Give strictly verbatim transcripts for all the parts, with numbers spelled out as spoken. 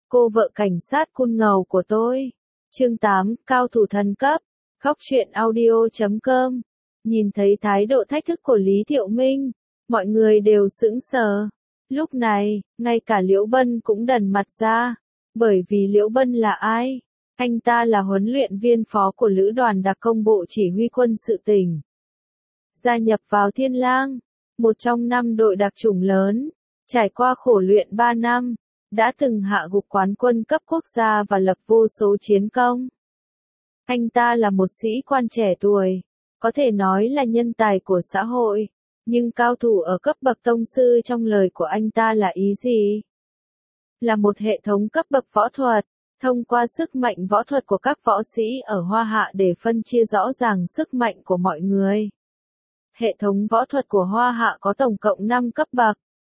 cô vợ cảnh sát cool ngầu của tôi. Chương tám, cao thủ thần cấp. Góc truyện audio chấm com. Nhìn thấy thái độ thách thức của Lý Thiệu Minh, mọi người đều sững sờ. Lúc này, ngay cả Liễu Bân cũng đần mặt ra. Bởi vì Liễu Bân là ai? Anh ta là huấn luyện viên phó của Lữ đoàn đặc công bộ chỉ huy quân sự tỉnh. Gia nhập vào Thiên Lang, một trong năm đội đặc chủng lớn, trải qua khổ luyện ba năm, đã từng hạ gục quán quân cấp quốc gia và lập vô số chiến công. Anh ta là một sĩ quan trẻ tuổi, có thể nói là nhân tài của xã hội, nhưng cao thủ ở cấp bậc tông sư trong lời của anh ta là ý gì? Là một hệ thống cấp bậc võ thuật, thông qua sức mạnh võ thuật của các võ sĩ ở Hoa Hạ để phân chia rõ ràng sức mạnh của mọi người. Hệ thống võ thuật của Hoa Hạ có tổng cộng năm cấp bậc.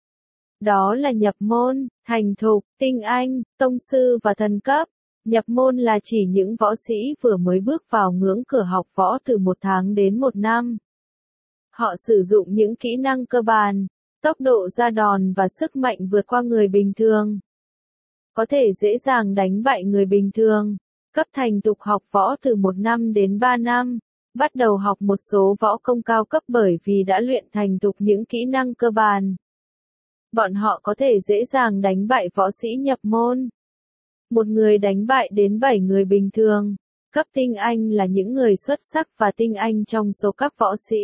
Đó là nhập môn, thành thục, tinh anh, tông sư và thần cấp. Nhập môn là chỉ những võ sĩ vừa mới bước vào ngưỡng cửa học võ từ một tháng đến một năm. Họ sử dụng những kỹ năng cơ bản, tốc độ ra đòn và sức mạnh vượt qua người bình thường. Có thể dễ dàng đánh bại người bình thường. Cấp thành thục học võ từ một năm đến ba năm. Bắt đầu học một số võ công cao cấp bởi vì đã luyện thành thục những kỹ năng cơ bản. Bọn họ có thể dễ dàng đánh bại võ sĩ nhập môn. Một người đánh bại đến bảy người bình thường. Cấp tinh anh là những người xuất sắc và tinh anh trong số các võ sĩ.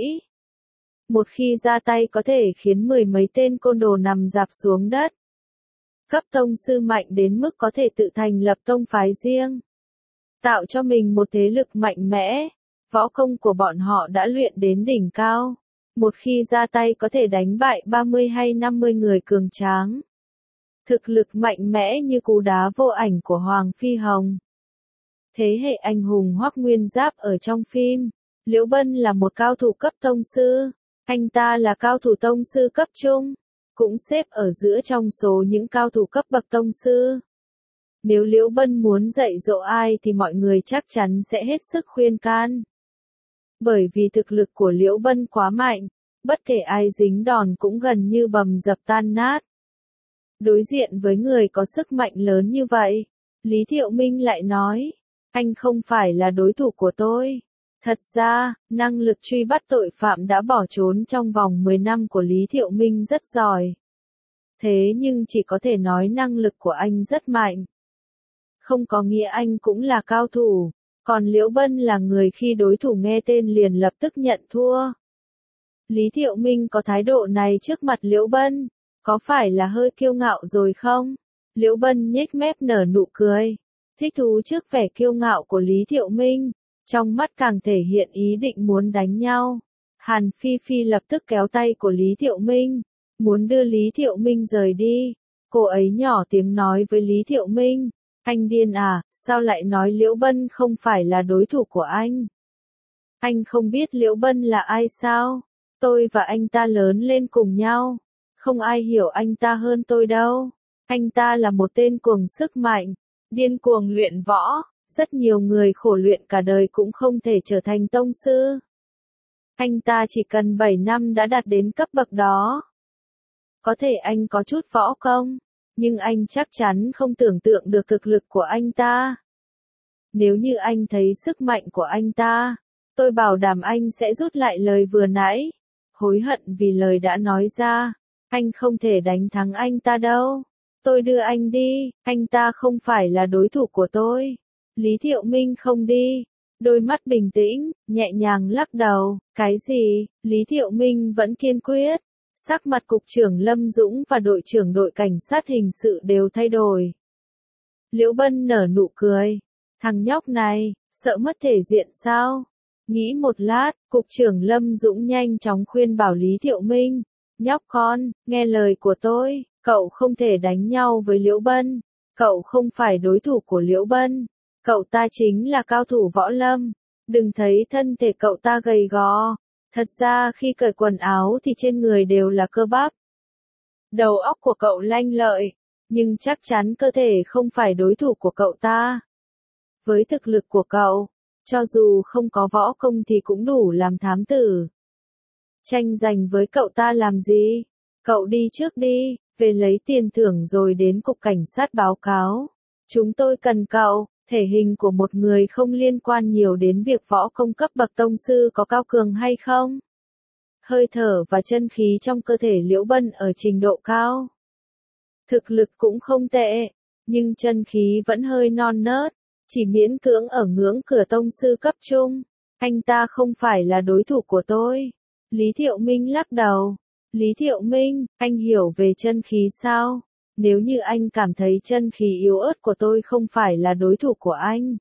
Một khi ra tay có thể khiến mười mấy tên côn đồ nằm rạp xuống đất. Cấp tông sư mạnh đến mức có thể tự thành lập tông phái riêng. Tạo cho mình một thế lực mạnh mẽ. Võ công của bọn họ đã luyện đến đỉnh cao. Một khi ra tay có thể đánh bại ba mươi hay năm mươi người cường tráng. Thực lực mạnh mẽ như cú đá vô ảnh của Hoàng Phi Hồng. Thế hệ anh hùng Hoắc Nguyên Giáp ở trong phim, Liễu Bân là một cao thủ cấp tông sư. Anh ta là cao thủ tông sư cấp trung, cũng xếp ở giữa trong số những cao thủ cấp bậc tông sư. Nếu Liễu Bân muốn dạy dỗ ai thì mọi người chắc chắn sẽ hết sức khuyên can. Bởi vì thực lực của Liễu Bân quá mạnh, bất kể ai dính đòn cũng gần như bầm dập tan nát. Đối diện với người có sức mạnh lớn như vậy, Lý Thiệu Minh lại nói, anh không phải là đối thủ của tôi. Thật ra, năng lực truy bắt tội phạm đã bỏ trốn trong vòng mười năm của Lý Thiệu Minh rất giỏi. Thế nhưng chỉ có thể nói năng lực của anh rất mạnh. Không có nghĩa anh cũng là cao thủ, còn Liễu Bân là người khi đối thủ nghe tên liền lập tức nhận thua. Lý Thiệu Minh có thái độ này trước mặt Liễu Bân, có phải là hơi kiêu ngạo rồi không? Liễu Bân nhếch mép nở nụ cười, thích thú trước vẻ kiêu ngạo của Lý Thiệu Minh, trong mắt càng thể hiện ý định muốn đánh nhau. Hàn Phi Phi lập tức kéo tay của Lý Thiệu Minh, muốn đưa Lý Thiệu Minh rời đi. Cô ấy nhỏ tiếng nói với Lý Thiệu Minh, anh điên à, sao lại nói Liễu Bân không phải là đối thủ của anh? Anh không biết Liễu Bân là ai sao? Tôi và anh ta lớn lên cùng nhau. Không ai hiểu anh ta hơn tôi đâu. Anh ta là một tên cuồng sức mạnh, điên cuồng luyện võ. Rất nhiều người khổ luyện cả đời cũng không thể trở thành tông sư. Anh ta chỉ cần bảy năm đã đạt đến cấp bậc đó. Có thể anh có chút võ công, nhưng anh chắc chắn không tưởng tượng được thực lực của anh ta. Nếu như anh thấy sức mạnh của anh ta, tôi bảo đảm anh sẽ rút lại lời vừa nãy. Hối hận vì lời đã nói ra. Anh không thể đánh thắng anh ta đâu. Tôi đưa anh đi, anh ta không phải là đối thủ của tôi. Lý Thiệu Minh không đi. Đôi mắt bình tĩnh, nhẹ nhàng lắc đầu. Cái gì? Lý Thiệu Minh vẫn kiên quyết. Sắc mặt cục trưởng Lâm Dũng và đội trưởng đội cảnh sát hình sự đều thay đổi. Liễu Bân nở nụ cười. Thằng nhóc này, sợ mất thể diện sao? Nghĩ một lát, cục trưởng Lâm Dũng nhanh chóng khuyên bảo Lý Thiệu Minh. Nhóc con, nghe lời của tôi, cậu không thể đánh nhau với Liễu Bân. Cậu không phải đối thủ của Liễu Bân. Cậu ta chính là cao thủ võ lâm. Đừng thấy thân thể cậu ta gầy gò. Thật ra khi cởi quần áo thì trên người đều là cơ bắp. Đầu óc của cậu lanh lợi, nhưng chắc chắn cơ thể không phải đối thủ của cậu ta. Với thực lực của cậu, cho dù không có võ công thì cũng đủ làm thám tử. Tranh giành với cậu ta làm gì? Cậu đi trước đi, về lấy tiền thưởng rồi đến cục cảnh sát báo cáo. Chúng tôi cần cậu. Thể hình của một người không liên quan nhiều đến việc võ công cấp bậc tông sư có cao cường hay không. Hơi thở và chân khí trong cơ thể Liễu Bân ở trình độ cao. Thực lực cũng không tệ, nhưng chân khí vẫn hơi non nớt, chỉ miễn cưỡng ở ngưỡng cửa tông sư cấp trung. Anh ta không phải là đối thủ của tôi. Lý Thiệu Minh lắc đầu. Lý Thiệu Minh, anh hiểu về chân khí sao? Nếu như anh cảm thấy chân khí yếu ớt của tôi không phải là đối thủ của anh.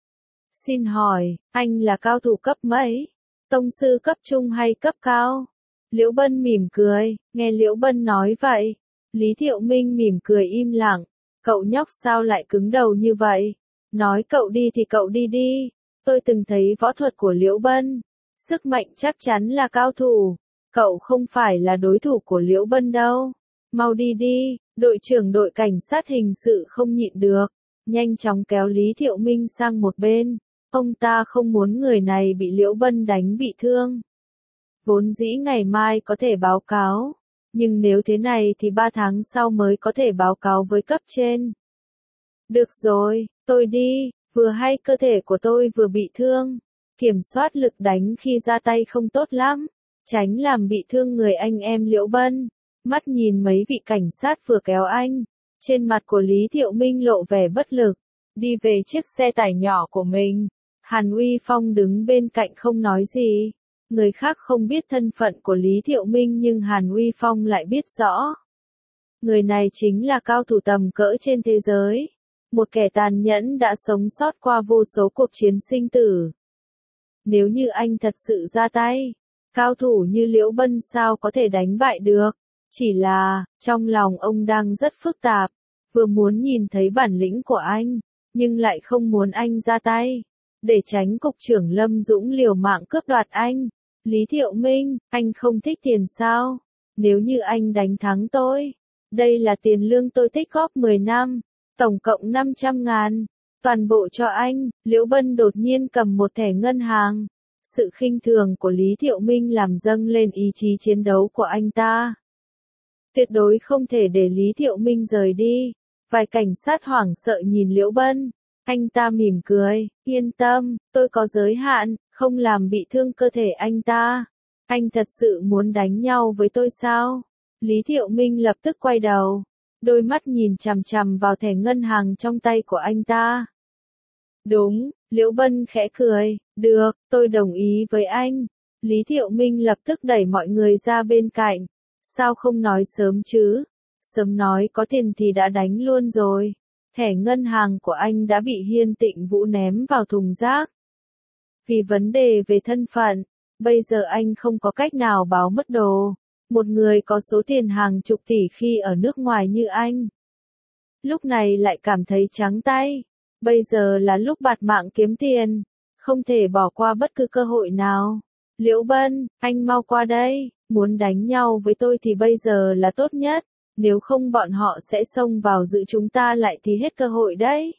Xin hỏi, anh là cao thủ cấp mấy? Tông sư cấp trung hay cấp cao? Liễu Bân mỉm cười, nghe Liễu Bân nói vậy. Lý Thiệu Minh mỉm cười im lặng. Cậu nhóc sao lại cứng đầu như vậy? Nói cậu đi thì cậu đi đi. Tôi từng thấy võ thuật của Liễu Bân. Sức mạnh chắc chắn là cao thủ. Cậu không phải là đối thủ của Liễu Bân đâu. Mau đi đi. Đội trưởng đội cảnh sát hình sự không nhịn được. Nhanh chóng kéo Lý Thiệu Minh sang một bên. Ông ta không muốn người này bị Liễu Bân đánh bị thương. Vốn dĩ ngày mai có thể báo cáo. Nhưng nếu thế này thì ba tháng sau mới có thể báo cáo với cấp trên. Được rồi, tôi đi. Vừa hay cơ thể của tôi vừa bị thương. Kiểm soát lực đánh khi ra tay không tốt lắm. Tránh làm bị thương người anh em Liễu Bân. Mắt nhìn mấy vị cảnh sát vừa kéo anh. Trên mặt của Lý Thiệu Minh lộ vẻ bất lực. Đi về chiếc xe tải nhỏ của mình. Hàn Uy Phong đứng bên cạnh không nói gì. Người khác không biết thân phận của Lý Thiệu Minh nhưng Hàn Uy Phong lại biết rõ. Người này chính là cao thủ tầm cỡ trên thế giới. Một kẻ tàn nhẫn đã sống sót qua vô số cuộc chiến sinh tử. Nếu như anh thật sự ra tay, cao thủ như Liễu Bân sao có thể đánh bại được. Chỉ là, trong lòng ông đang rất phức tạp. Vừa muốn nhìn thấy bản lĩnh của anh, nhưng lại không muốn anh ra tay. Để tránh cục trưởng Lâm Dũng liều mạng cướp đoạt anh. Lý Thiệu Minh, anh không thích tiền sao? Nếu như anh đánh thắng tôi, đây là tiền lương tôi tích góp mười năm, tổng cộng năm trăm ngàn, toàn bộ cho anh. Liễu Bân đột nhiên cầm một thẻ ngân hàng. Sự khinh thường của Lý Thiệu Minh làm dâng lên ý chí chiến đấu của anh ta. Tuyệt đối không thể để Lý Thiệu Minh rời đi. Vài cảnh sát hoảng sợ nhìn Liễu Bân. Anh ta mỉm cười, yên tâm, tôi có giới hạn, không làm bị thương cơ thể anh ta. Anh thật sự muốn đánh nhau với tôi sao? Lý Thiệu Minh lập tức quay đầu. Đôi mắt nhìn chằm chằm vào thẻ ngân hàng trong tay của anh ta. Đúng, Liễu Bân khẽ cười, được, tôi đồng ý với anh. Lý Thiệu Minh lập tức đẩy mọi người ra bên cạnh. Sao không nói sớm chứ? Sớm nói có tiền thì đã đánh luôn rồi. Thẻ ngân hàng của anh đã bị Hiên Tịnh Vũ ném vào thùng rác. Vì vấn đề về thân phận, bây giờ anh không có cách nào báo mất đồ. Một người có số tiền hàng chục tỷ khi ở nước ngoài như anh. Lúc này lại cảm thấy trắng tay. Bây giờ là lúc bạt mạng kiếm tiền. Không thể bỏ qua bất cứ cơ hội nào. Liễu Bân, anh mau qua đây. Muốn đánh nhau với tôi thì bây giờ là tốt nhất. Nếu không bọn họ sẽ xông vào giữ chúng ta lại thì hết cơ hội đấy.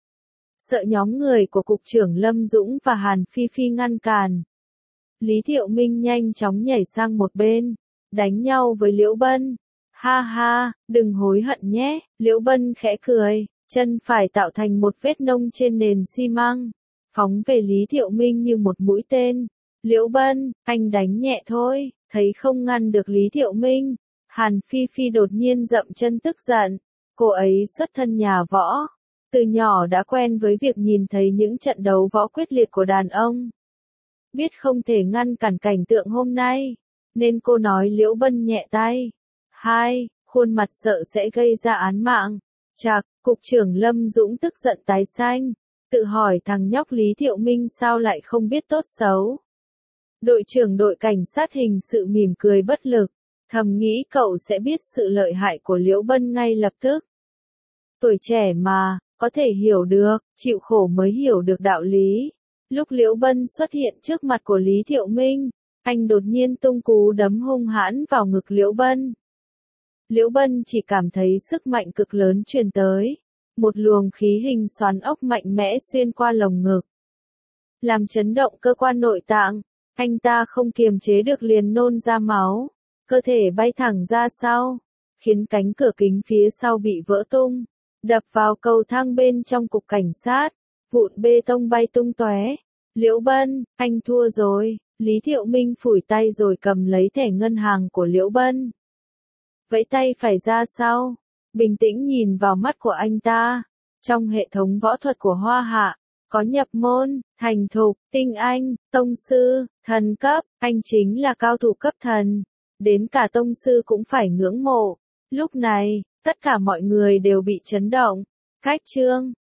Sợ nhóm người của Cục trưởng Lâm Dũng và Hàn Phi Phi ngăn cản. Lý Thiệu Minh nhanh chóng nhảy sang một bên. Đánh nhau với Liễu Bân. Ha ha, đừng hối hận nhé. Liễu Bân khẽ cười. Chân phải tạo thành một vết nông trên nền xi măng. Phóng về Lý Thiệu Minh như một mũi tên. Liễu Bân, anh đánh nhẹ thôi. Thấy không ngăn được Lý Thiệu Minh. Hàn Phi Phi đột nhiên dậm chân tức giận. Cô ấy xuất thân nhà võ. Từ nhỏ đã quen với việc nhìn thấy những trận đấu võ quyết liệt của đàn ông. Biết không thể ngăn cản cảnh tượng hôm nay. Nên cô nói Liễu Bân nhẹ tay. Hai, khuôn mặt sợ sẽ gây ra án mạng. Chạc, Cục trưởng Lâm Dũng tức giận tái xanh. Tự hỏi thằng nhóc Lý Thiệu Minh sao lại không biết tốt xấu. Đội trưởng đội cảnh sát hình sự mỉm cười bất lực. Thầm nghĩ cậu sẽ biết sự lợi hại của Liễu Bân ngay lập tức. Tuổi trẻ mà, có thể hiểu được, chịu khổ mới hiểu được đạo lý. Lúc Liễu Bân xuất hiện trước mặt của Lý Thiệu Minh, anh đột nhiên tung cú đấm hung hãn vào ngực Liễu Bân. Liễu Bân chỉ cảm thấy sức mạnh cực lớn truyền tới. Một luồng khí hình xoắn ốc mạnh mẽ xuyên qua lồng ngực. Làm chấn động cơ quan nội tạng, anh ta không kiềm chế được liền nôn ra máu. Cơ thể bay thẳng ra sau, khiến cánh cửa kính phía sau bị vỡ tung. đập vào cầu thang bên trong cục cảnh sát, vụn bê tông bay tung tóe. Liễu Bân, anh thua rồi. Lý Thiệu Minh phủi tay rồi cầm lấy thẻ ngân hàng của Liễu Bân. Vẫy tay phải ra sau, bình tĩnh nhìn vào mắt của anh ta. Trong hệ thống võ thuật của Hoa Hạ, có nhập môn, thành thục, tinh anh, tông sư, thần cấp, anh chính là cao thủ cấp thần. Đến cả tông sư cũng phải ngưỡng mộ. Lúc này, tất cả mọi người đều bị chấn động. Khách trương,